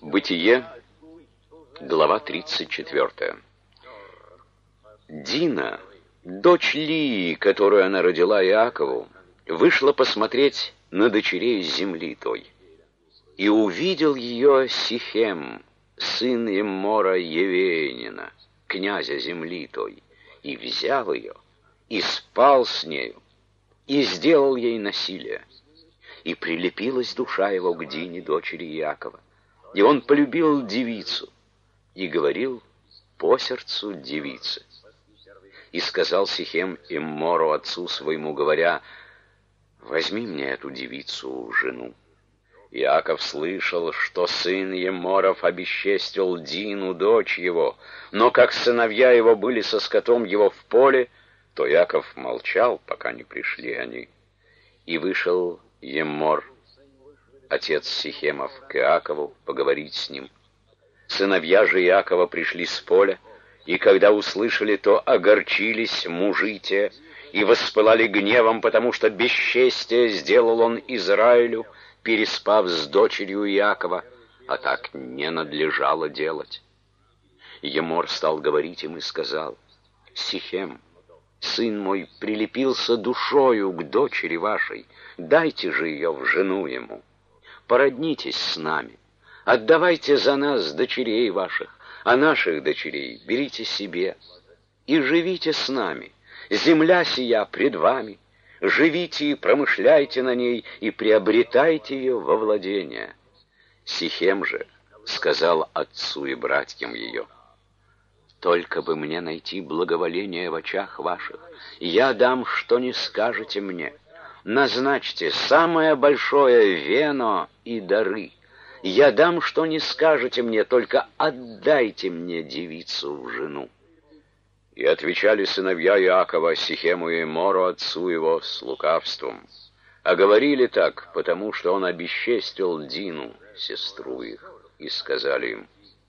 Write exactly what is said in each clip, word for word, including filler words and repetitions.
Бытие, глава тридцать четвёртая. Дина, дочь Лии, которую она родила Иакову, вышла посмотреть на дочерей земли той. И увидел ее Сихем, сын Еммора Евеянина, князя земли той, и взял ее, и спал с нею, и сделал ей насилие. И прилепилась душа его к Дине, дочери Иакова. И он полюбил девицу, и говорил по сердцу девицы. И сказал Сихем Еммору, отцу своему, говоря: возьми мне эту девицу в жену. Иаков слышал, что сын Емморов обесчестил Дину, дочь его, но как сыновья его были со скотом его в поле, то Иаков молчал, пока не пришли они. И вышел Еммор, отец Сихемов, к Иакову поговорить с ним. Сыновья же Иакова пришли с поля, и когда услышали, то огорчились мужи те, и воспылали гневом, потому что бесчестие сделал он Израилю, переспав с дочерью Иакова, а так не надлежало делать. Еммор стал говорить им и сказал: Сихем, сын мой, прилепился душою к дочери вашей, дайте же ее в жену ему. Породнитесь с нами, отдавайте за нас дочерей ваших, а наших дочерей берите себе, и живите с нами. Земля сия пред вами, живите и промышляйте на ней, и приобретайте ее во владение. Сихем же сказал отцу и братьям ее: только бы мне найти благоволение в очах ваших, я дам, что не скажете мне. Назначьте самое большое вено и дары. Я дам, что не скажете мне, только отдайте мне девицу в жену. И отвечали сыновья Иакова Сихему и Еммору, отцу его, с лукавством. А говорили так, потому что он обесчестил Дину, сестру их, и сказали им: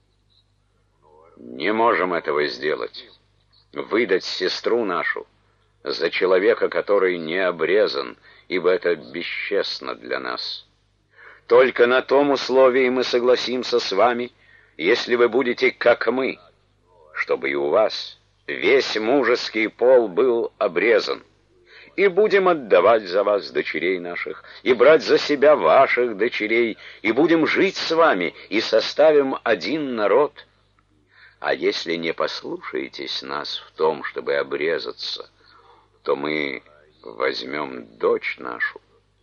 не можем этого сделать, выдать сестру нашу за человека, который не обрезан, ибо это бесчестно для нас. Только на том условии мы согласимся с вами, если вы будете как мы, чтобы и у вас весь мужеский пол был обрезан. И будем отдавать за вас дочерей наших, и брать за себя ваших дочерей, и будем жить с вами, и составим один народ. А если не послушаетесь нас в том, чтобы обрезаться, то мы возьмем дочь нашу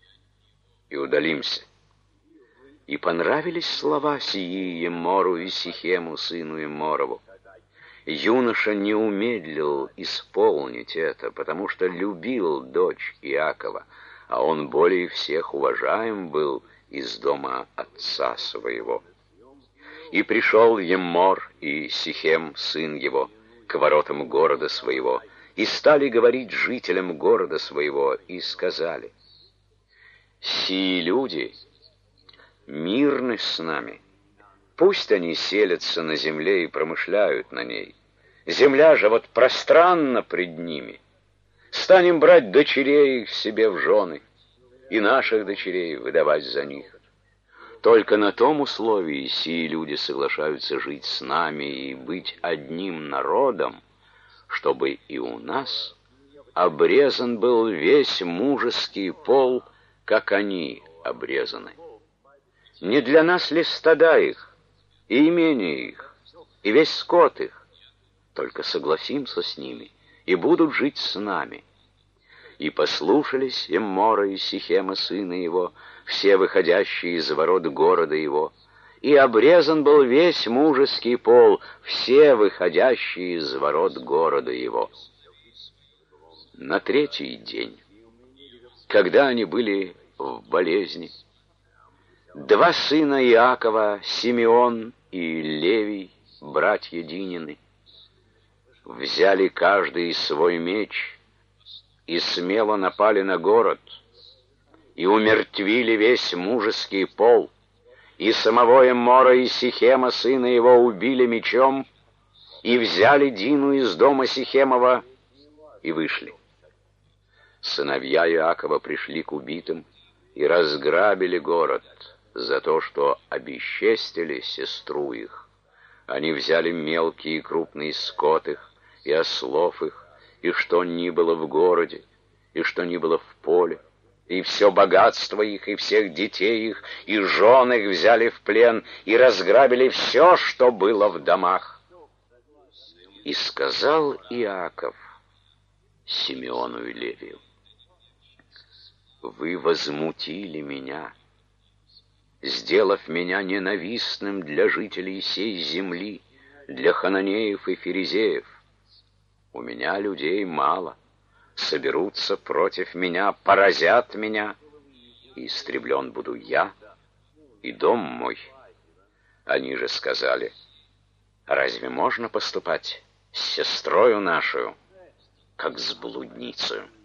и удалимся. И понравились слова сии Еммору и Сихему, сыну Емморову. Юноша не умедлил исполнить это, потому что любил дочь Иакова, а он более всех уважаем был из дома отца своего. И пришел Еммор и Сихем, сын его, к воротам города своего, и стали говорить жителям города своего, и сказали: сии люди мирны с нами, пусть они селятся на земле и промышляют на ней. Земля же вот пространна пред ними. Станем брать дочерей их себе в жены, и наших дочерей выдавать за них. Только на том условии сии люди соглашаются жить с нами и быть одним народом, чтобы и у нас обрезан был весь мужеский пол, как они обрезаны. Не для нас ли стада их, и имение их, и весь скот их? Только согласимся с ними, и будут жить с нами. И послушались Еммора и Сихема, сына его, все выходящие из ворот города его, и обрезан был весь мужеский пол, все выходящие из ворот города его. На третий день, когда они были в болезни, два сына Иакова, Симеон и Левий, братья Динины, взяли каждый свой меч и смело напали на город, и умертвили весь мужеский пол, и самого Еммора и Сихема, сына его, убили мечом, и взяли Дину из дома Сихемова, и вышли. Сыновья Иакова пришли к убитым, и разграбили город, за то, что обесчестили сестру их. Они взяли мелкий и крупный скот их, и ослов их, и что ни было в городе, и что ни было в поле, и все богатство их, и всех детей их, и жен их взяли в плен, и разграбили все, что было в домах. И сказал Иаков Симеону и Левию: вы возмутили меня, сделав меня ненавистным для жителей сей земли, для хананеев и ферезеев. У меня людей мало, соберутся против меня, поразят меня, и истреблен буду я и дом мой. Они же сказали: разве можно поступать с сестрою нашу, как с блудницей?